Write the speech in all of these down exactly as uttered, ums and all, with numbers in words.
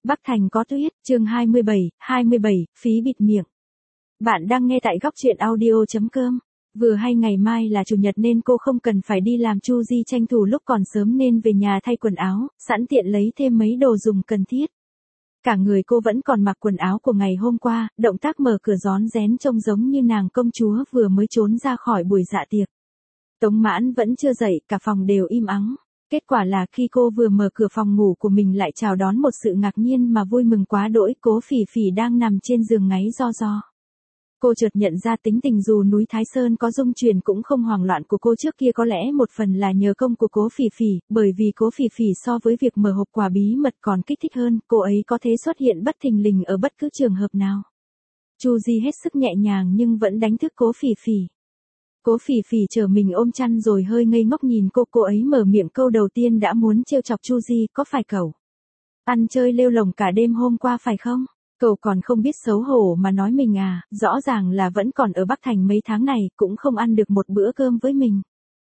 Bắc Thành có tuyết, chương hai mươi bảy, hai mươi bảy, phí bịt miệng. Bạn đang nghe tại góc truyện audio.com. Vừa hay ngày mai là chủ nhật nên cô không cần phải đi làm. Chu Di tranh thủ lúc còn sớm nên về nhà thay quần áo, sẵn tiện lấy thêm mấy đồ dùng cần thiết. Cả người cô vẫn còn mặc quần áo của ngày hôm qua, động tác mở cửa rón rén trông giống như nàng công chúa vừa mới trốn ra khỏi buổi dạ tiệc. Tống Mãn vẫn chưa dậy, cả phòng đều im ắng. Kết quả là khi cô vừa mở cửa phòng ngủ của mình lại chào đón một sự ngạc nhiên mà vui mừng quá đỗi. Cố Phỉ Phỉ đang nằm trên giường ngáy ro ro. Cô chợt nhận ra tính tình dù núi Thái Sơn có rung chuyển cũng không hoảng loạn của cô trước kia có lẽ một phần là nhờ công của Cố Phỉ Phỉ, bởi vì Cố Phỉ Phỉ so với việc mở hộp quà bí mật còn kích thích hơn, cô ấy có thể xuất hiện bất thình lình ở bất cứ trường hợp nào. Chu Di hết sức nhẹ nhàng nhưng vẫn đánh thức Cố Phỉ Phỉ. Cố Phỉ Phỉ trở mình ôm chăn rồi hơi ngây ngốc nhìn cô, cô ấy mở miệng câu đầu tiên đã muốn trêu chọc Chu Di, có phải cậu ăn chơi lêu lổng cả đêm hôm qua phải không? Cậu còn không biết xấu hổ mà nói mình à, rõ ràng là vẫn còn ở Bắc Thành mấy tháng này, cũng không ăn được một bữa cơm với mình.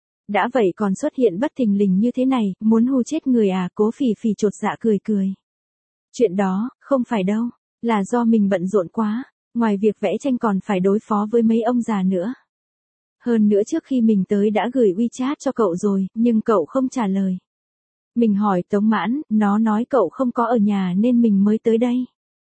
Đã vậy còn xuất hiện bất thình lình như thế này, muốn hù chết người à? Cố Phỉ Phỉ chột dạ cười cười. Chuyện đó, không phải đâu, là do mình bận rộn quá, ngoài việc vẽ tranh còn phải đối phó với mấy ông già nữa. Hơn nữa trước khi mình tới đã gửi WeChat cho cậu rồi, nhưng cậu không trả lời. Mình hỏi Tống Mãn, nó nói cậu không có ở nhà nên mình mới tới đây.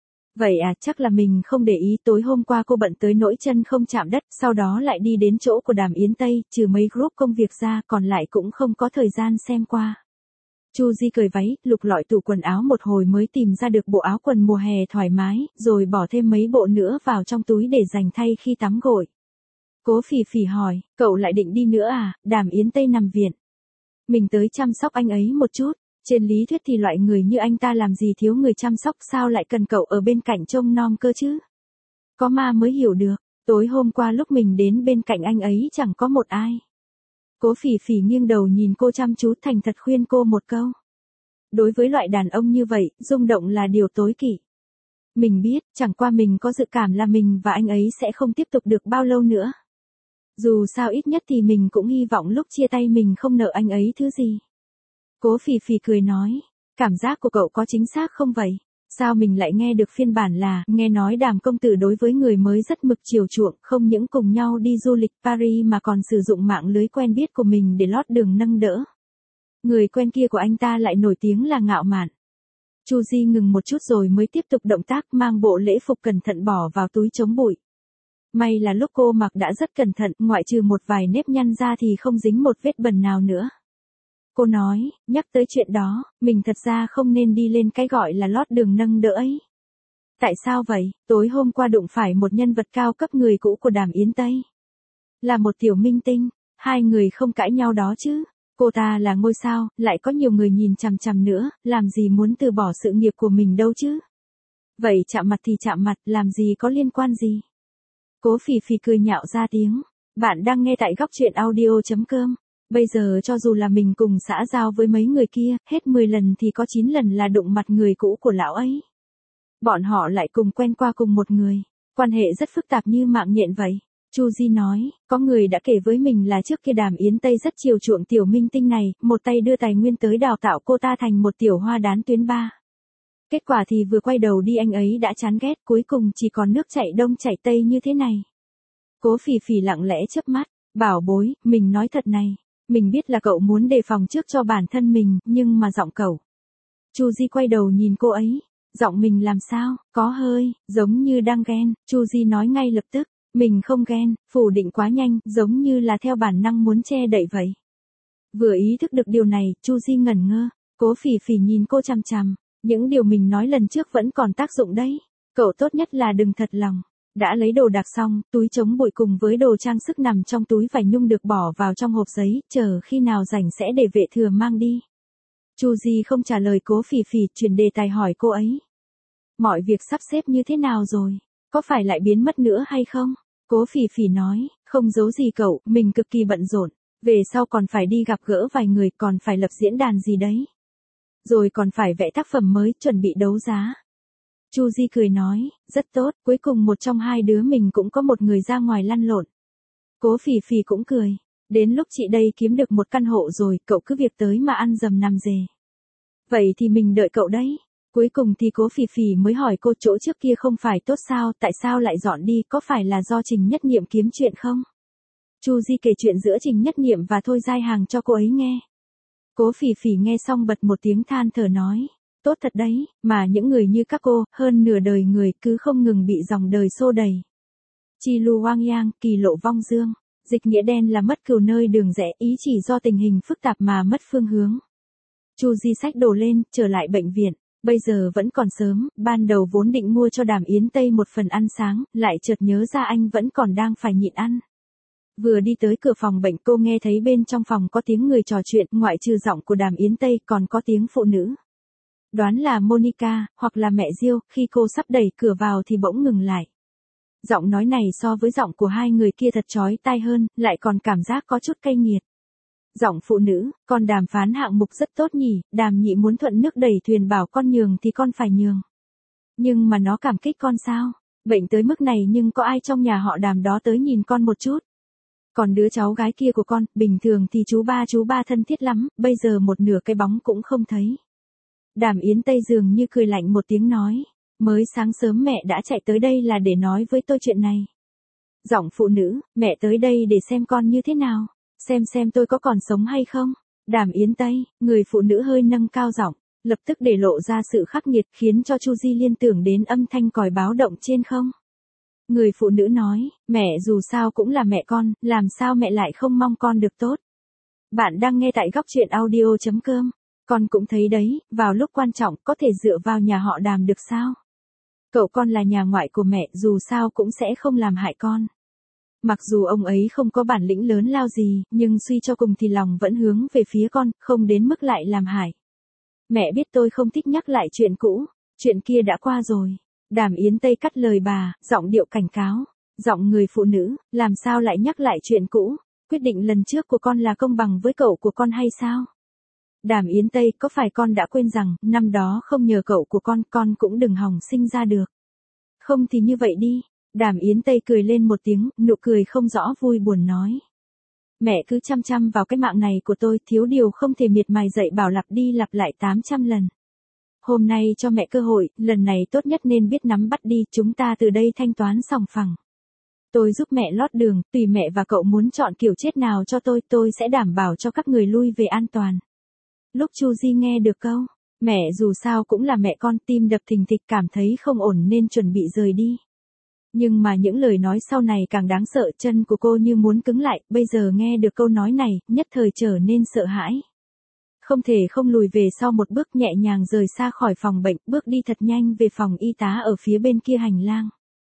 Vậy à, chắc là mình không để ý, tối hôm qua cô bận tới nỗi chân không chạm đất, sau đó lại đi đến chỗ của Đàm Yến Tây, trừ mấy group công việc ra, còn lại cũng không có thời gian xem qua. Chu Di cởi váy, lục lọi tủ quần áo một hồi mới tìm ra được bộ áo quần mùa hè thoải mái, rồi bỏ thêm mấy bộ nữa vào trong túi để dành thay khi tắm gội. Cố Phỉ Phỉ hỏi, cậu lại định đi nữa à? Đàm Yến Tây nằm viện. Mình tới chăm sóc anh ấy một chút. Trên lý thuyết thì loại người như anh ta làm gì thiếu người chăm sóc, sao lại cần cậu ở bên cạnh trông nom cơ chứ? Có ma mới hiểu được, tối hôm qua lúc mình đến bên cạnh anh ấy chẳng có một ai. Cố Phỉ Phỉ nghiêng đầu nhìn cô chăm chú, thành thật khuyên cô một câu. Đối với loại đàn ông như vậy, rung động là điều tối kỵ. Mình biết, chẳng qua mình có dự cảm là mình và anh ấy sẽ không tiếp tục được bao lâu nữa. Dù sao ít nhất thì mình cũng hy vọng lúc chia tay mình không nợ anh ấy thứ gì. Cố Phỉ Phỉ cười nói, cảm giác của cậu có chính xác không vậy? Sao mình lại nghe được phiên bản là, nghe nói Đàm công tử đối với người mới rất mực chiều chuộng, không những cùng nhau đi du lịch Paris mà còn sử dụng mạng lưới quen biết của mình để lót đường nâng đỡ. Người quen kia của anh ta lại nổi tiếng là ngạo mạn. Chu Di ngừng một chút rồi mới tiếp tục động tác mang bộ lễ phục cẩn thận bỏ vào túi chống bụi. May là lúc cô mặc đã rất cẩn thận, ngoại trừ một vài nếp nhăn ra thì không dính một vết bẩn nào nữa. Cô nói, nhắc tới chuyện đó, mình thật ra không nên đi lên cái gọi là lót đường nâng đỡ ấy. Tại sao vậy? Tối hôm qua đụng phải một nhân vật cao cấp, người cũ của Đàm Yến Tây. Là một tiểu minh tinh, hai người không cãi nhau đó chứ. Cô ta là ngôi sao, lại có nhiều người nhìn chằm chằm nữa, làm gì muốn từ bỏ sự nghiệp của mình đâu chứ. Vậy chạm mặt thì chạm mặt, làm gì có liên quan gì. Cố Phỉ Phỉ cười nhạo ra tiếng. Bạn đang nghe tại góc truyện audio.com. Bây giờ cho dù là mình cùng xã giao với mấy người kia, hết mười lần thì có chín lần là đụng mặt người cũ của lão ấy. Bọn họ lại cùng quen qua cùng một người. Quan hệ rất phức tạp như mạng nhện vậy. Chu Di nói, có người đã kể với mình là trước kia Đàm Yến Tây rất chiều chuộng tiểu minh tinh này, một tay đưa tài nguyên tới đào tạo cô ta thành một tiểu hoa đán tuyến ba. Kết quả thì vừa quay đầu đi anh ấy đã chán ghét, cuối cùng chỉ còn nước chảy đông chảy tây như thế này. Cố Phỉ Phỉ lặng lẽ chớp mắt, bảo bối, mình nói thật này. Mình biết là cậu muốn đề phòng trước cho bản thân mình, nhưng mà giọng cậu. Chu Di quay đầu nhìn cô ấy, giọng mình làm sao, có hơi, giống như đang ghen. Chu Di nói ngay lập tức, mình không ghen, phủ định quá nhanh, giống như là theo bản năng muốn che đậy vậy. Vừa ý thức được điều này, Chu Di ngẩn ngơ, Cố Phỉ Phỉ nhìn cô chằm chằm, những điều mình nói lần trước vẫn còn tác dụng đấy, cậu tốt nhất là đừng thật lòng. Đã lấy đồ đạc xong, túi chống bụi cùng với đồ trang sức nằm trong túi vải nhung được bỏ vào trong hộp giấy, chờ khi nào rảnh sẽ để vệ thừa mang đi. Chu Di không trả lời Cố Phỉ Phỉ, chuyển đề tài hỏi cô ấy. Mọi việc sắp xếp như thế nào rồi? Có phải lại biến mất nữa hay không? Cố Phỉ Phỉ nói, không giấu gì cậu, mình cực kỳ bận rộn. Về sau còn phải đi gặp gỡ vài người, còn phải lập diễn đàn gì đấy. Rồi còn phải vẽ tác phẩm mới, chuẩn bị đấu giá. Chu Di cười nói, rất tốt, cuối cùng một trong hai đứa mình cũng có một người ra ngoài lăn lộn. Cố Phỉ Phỉ cũng cười, đến lúc chị đây kiếm được một căn hộ rồi, cậu cứ việc tới mà ăn dầm nằm dề. Vậy thì mình đợi cậu đấy. Cuối cùng thì Cố Phỉ Phỉ mới hỏi cô chỗ trước kia không phải tốt sao, tại sao lại dọn đi, có phải là do Trình Nhất Niệm kiếm chuyện không? Chu Di kể chuyện giữa Trình Nhất Niệm và Thôi Giai Hàng cho cô ấy nghe. Cố Phỉ Phỉ nghe xong bật một tiếng than thở nói, tốt thật đấy, mà những người như các cô, hơn nửa đời người cứ không ngừng bị dòng đời xô đẩy. Chi lu hoang yang, kỳ lộ vong dương, dịch nghĩa đen là mất cừu nơi đường rẽ, ý chỉ do tình hình phức tạp mà mất phương hướng. Chu Di xách đồ lên, trở lại bệnh viện. Bây giờ vẫn còn sớm, ban đầu vốn định mua cho Đàm Yến Tây một phần ăn sáng, lại chợt nhớ ra anh vẫn còn đang phải nhịn ăn. Vừa đi tới cửa phòng bệnh cô nghe thấy bên trong phòng có tiếng người trò chuyện, ngoại trừ giọng của Đàm Yến Tây còn có tiếng phụ nữ. Đoán là Monica, hoặc là mẹ Diêu, khi cô sắp đẩy cửa vào thì bỗng ngừng lại. Giọng nói này so với giọng của hai người kia thật chói tai hơn, lại còn cảm giác có chút cay nghiệt. Giọng phụ nữ, con đàm phán hạng mục rất tốt nhỉ, Đàm nhị muốn thuận nước đẩy thuyền bảo con nhường thì con phải nhường. Nhưng mà nó cảm kích con sao? Bệnh tới mức này nhưng có ai trong nhà họ Đàm đó tới nhìn con một chút? Còn đứa cháu gái kia của con, bình thường thì chú ba chú ba thân thiết lắm, bây giờ một nửa cái bóng cũng không thấy. Đàm Yến Tây dường như cười lạnh một tiếng nói, mới sáng sớm mẹ đã chạy tới đây là để nói với tôi chuyện này. Giọng phụ nữ, mẹ tới đây để xem con như thế nào, xem xem tôi có còn sống hay không. Đàm Yến Tây, người phụ nữ hơi nâng cao giọng, lập tức để lộ ra sự khắc nghiệt khiến cho Chu Di liên tưởng đến âm thanh còi báo động trên không. Người phụ nữ nói, mẹ dù sao cũng là mẹ con, làm sao mẹ lại không mong con được tốt. Bạn đang nghe tại góc truyện audio chấm com. Con cũng thấy đấy, vào lúc quan trọng có thể dựa vào nhà họ Đàm được sao? Cậu con là nhà ngoại của mẹ, dù sao cũng sẽ không làm hại con. Mặc dù ông ấy không có bản lĩnh lớn lao gì, nhưng suy cho cùng thì lòng vẫn hướng về phía con, không đến mức lại làm hại. Mẹ biết tôi không thích nhắc lại chuyện cũ, chuyện kia đã qua rồi. Đàm Yến Tây cắt lời bà, giọng điệu cảnh cáo. Giọng người phụ nữ, làm sao lại nhắc lại chuyện cũ? Quyết định lần trước của con là công bằng với cậu của con hay sao? Đàm Yến Tây, có phải con đã quên rằng, năm đó không nhờ cậu của con, con cũng đừng hòng sinh ra được. Không thì như vậy đi. Đàm Yến Tây cười lên một tiếng, nụ cười không rõ vui buồn nói. Mẹ cứ chăm chăm vào cái mạng này của tôi, thiếu điều không thể miệt mài dạy bảo lặp đi lặp lại tám trăm lần. Hôm nay cho mẹ cơ hội, lần này tốt nhất nên biết nắm bắt đi, chúng ta từ đây thanh toán sòng phẳng. Tôi giúp mẹ lót đường, tùy mẹ và cậu muốn chọn kiểu chết nào cho tôi, tôi sẽ đảm bảo cho các người lui về an toàn. Lúc Chu Di nghe được câu, mẹ dù sao cũng là mẹ con, tim đập thình thịch cảm thấy không ổn nên chuẩn bị rời đi. Nhưng mà những lời nói sau này càng đáng sợ, chân của cô như muốn cứng lại, bây giờ nghe được câu nói này, nhất thời trở nên sợ hãi. Không thể không lùi về sau một bước, nhẹ nhàng rời xa khỏi phòng bệnh, bước đi thật nhanh về phòng y tá ở phía bên kia hành lang.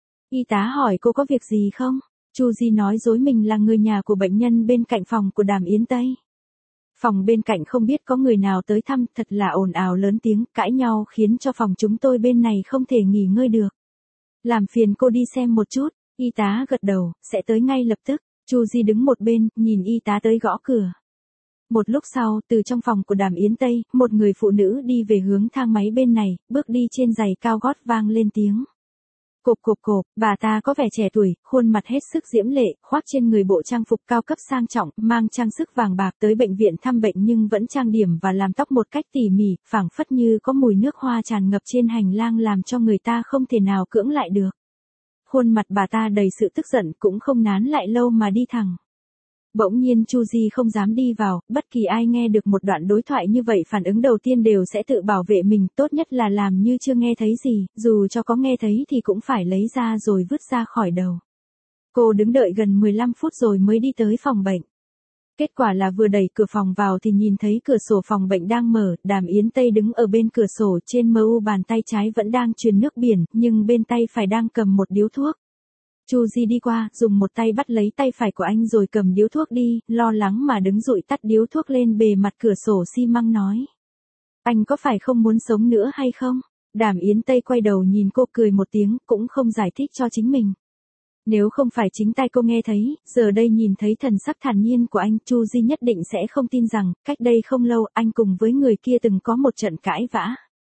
Y tá hỏi cô có việc gì không? Chu Di nói dối mình là người nhà của bệnh nhân bên cạnh phòng của Đàm Yến Tây. Phòng bên cạnh không biết có người nào tới thăm, thật là ồn ào lớn tiếng, cãi nhau khiến cho phòng chúng tôi bên này không thể nghỉ ngơi được. Làm phiền cô đi xem một chút. Y tá gật đầu, sẽ tới ngay lập tức. Chu Di đứng một bên, nhìn y tá tới gõ cửa. Một lúc sau, từ trong phòng của Đàm Yến Tây, một người phụ nữ đi về hướng thang máy bên này, bước đi trên giày cao gót vang lên tiếng. Cộp cộp cộp, bà ta có vẻ trẻ tuổi, khuôn mặt hết sức diễm lệ, khoác trên người bộ trang phục cao cấp sang trọng, mang trang sức vàng bạc, tới bệnh viện thăm bệnh nhưng vẫn trang điểm và làm tóc một cách tỉ mỉ, phảng phất như có mùi nước hoa tràn ngập trên hành lang làm cho người ta không thể nào cưỡng lại được. Khuôn mặt bà ta đầy sự tức giận, cũng không nán lại lâu mà đi thẳng. Bỗng nhiên Chu Di không dám đi vào, bất kỳ ai nghe được một đoạn đối thoại như vậy phản ứng đầu tiên đều sẽ tự bảo vệ mình, tốt nhất là làm như chưa nghe thấy gì, dù cho có nghe thấy thì cũng phải lấy ra rồi vứt ra khỏi đầu. Cô đứng đợi gần mười lăm phút rồi mới đi tới phòng bệnh. Kết quả là vừa đẩy cửa phòng vào thì nhìn thấy cửa sổ phòng bệnh đang mở, Đàm Yến Tây đứng ở bên cửa sổ, trên mờ u bàn tay trái vẫn đang truyền nước biển, nhưng bên tay phải đang cầm một điếu thuốc. Chu Di đi qua, dùng một tay bắt lấy tay phải của anh rồi cầm điếu thuốc đi, lo lắng mà đứng dụi tắt điếu thuốc lên bề mặt cửa sổ xi măng nói. Anh có phải không muốn sống nữa hay không? Đàm Yến Tây quay đầu nhìn cô cười một tiếng, cũng không giải thích cho chính mình. Nếu không phải chính tay cô nghe thấy, giờ đây nhìn thấy thần sắc thản nhiên của anh, Chu Di nhất định sẽ không tin rằng, cách đây không lâu, anh cùng với người kia từng có một trận cãi vã.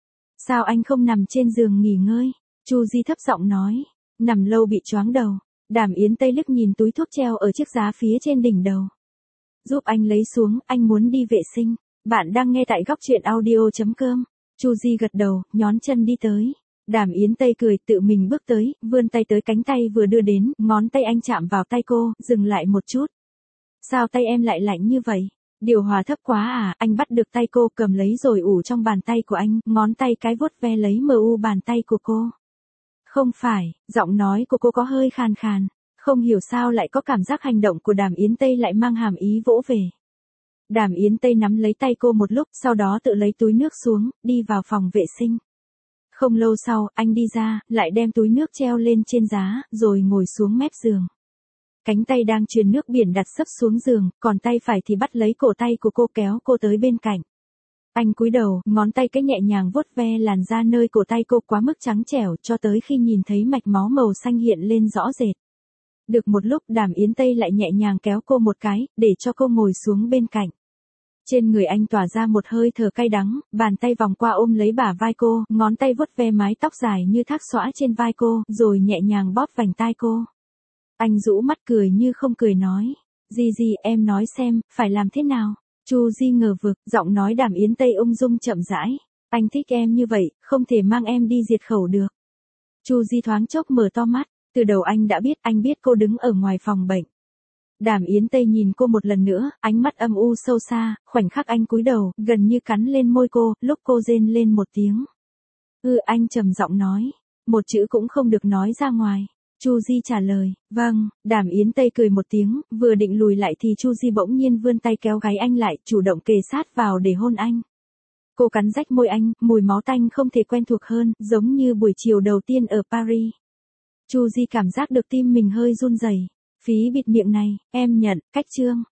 Sao anh không nằm trên giường nghỉ ngơi? Chu Di thấp giọng nói. Nằm lâu bị choáng đầu. Đàm Yến Tây liếc nhìn túi thuốc treo ở chiếc giá phía trên đỉnh đầu. Giúp anh lấy xuống, anh muốn đi vệ sinh. Bạn đang nghe tại góc truyện audio chấm com. Chu Di gật đầu, nhón chân đi tới. Đàm Yến Tây cười tự mình bước tới, vươn tay tới cánh tay vừa đưa đến, ngón tay anh chạm vào tay cô, dừng lại một chút. Sao tay em lại lạnh như vậy? Điều hòa thấp quá à? Anh bắt được tay cô cầm lấy rồi ủ trong bàn tay của anh, ngón tay cái vuốt ve lấy mờ u bàn tay của cô. Không phải, giọng nói của cô có hơi khàn khàn. Không hiểu sao lại có cảm giác hành động của Đàm Yến Tây lại mang hàm ý vỗ về. Đàm Yến Tây nắm lấy tay cô một lúc, sau đó tự lấy túi nước xuống, đi vào phòng vệ sinh. Không lâu sau, anh đi ra, lại đem túi nước treo lên trên giá, rồi ngồi xuống mép giường. Cánh tay đang truyền nước biển đặt sấp xuống giường, còn tay phải thì bắt lấy cổ tay của cô kéo cô tới bên cạnh. Anh cúi đầu, ngón tay cái nhẹ nhàng vuốt ve làn da nơi cổ tay cô quá mức trắng trẻo cho tới khi nhìn thấy mạch máu màu xanh hiện lên rõ rệt. Được một lúc Đàm Yến Tây lại nhẹ nhàng kéo cô một cái, để cho cô ngồi xuống bên cạnh. Trên người anh tỏa ra một hơi thở cay đắng, bàn tay vòng qua ôm lấy bả vai cô, ngón tay vuốt ve mái tóc dài như thác xõa trên vai cô, rồi nhẹ nhàng bóp vành tai cô. Anh rũ mắt cười như không cười nói. Gì gì em nói xem, phải làm thế nào? Chu Di ngờ vực, giọng nói Đàm Yến Tây ung dung chậm rãi. Anh thích em như vậy, không thể mang em đi diệt khẩu được. Chu Di thoáng chốc mở to mắt, từ đầu anh đã biết, anh biết cô đứng ở ngoài phòng bệnh. Đàm Yến Tây nhìn cô một lần nữa, ánh mắt âm u sâu xa, khoảnh khắc anh cúi đầu, gần như cắn lên môi cô, lúc cô rên lên một tiếng. Ừ, anh trầm giọng nói, một chữ cũng không được nói ra ngoài. Chu Di trả lời, vâng. Đàm Yến Tây cười một tiếng, vừa định lùi lại thì Chu Di bỗng nhiên vươn tay kéo gáy anh lại, chủ động kề sát vào để hôn anh. Cô cắn rách môi anh, mùi máu tanh không thể quen thuộc hơn, giống như buổi chiều đầu tiên ở Paris. Chu Di cảm giác được tim mình hơi run rẩy. Phí bịt miệng này, em nhận, cách chương.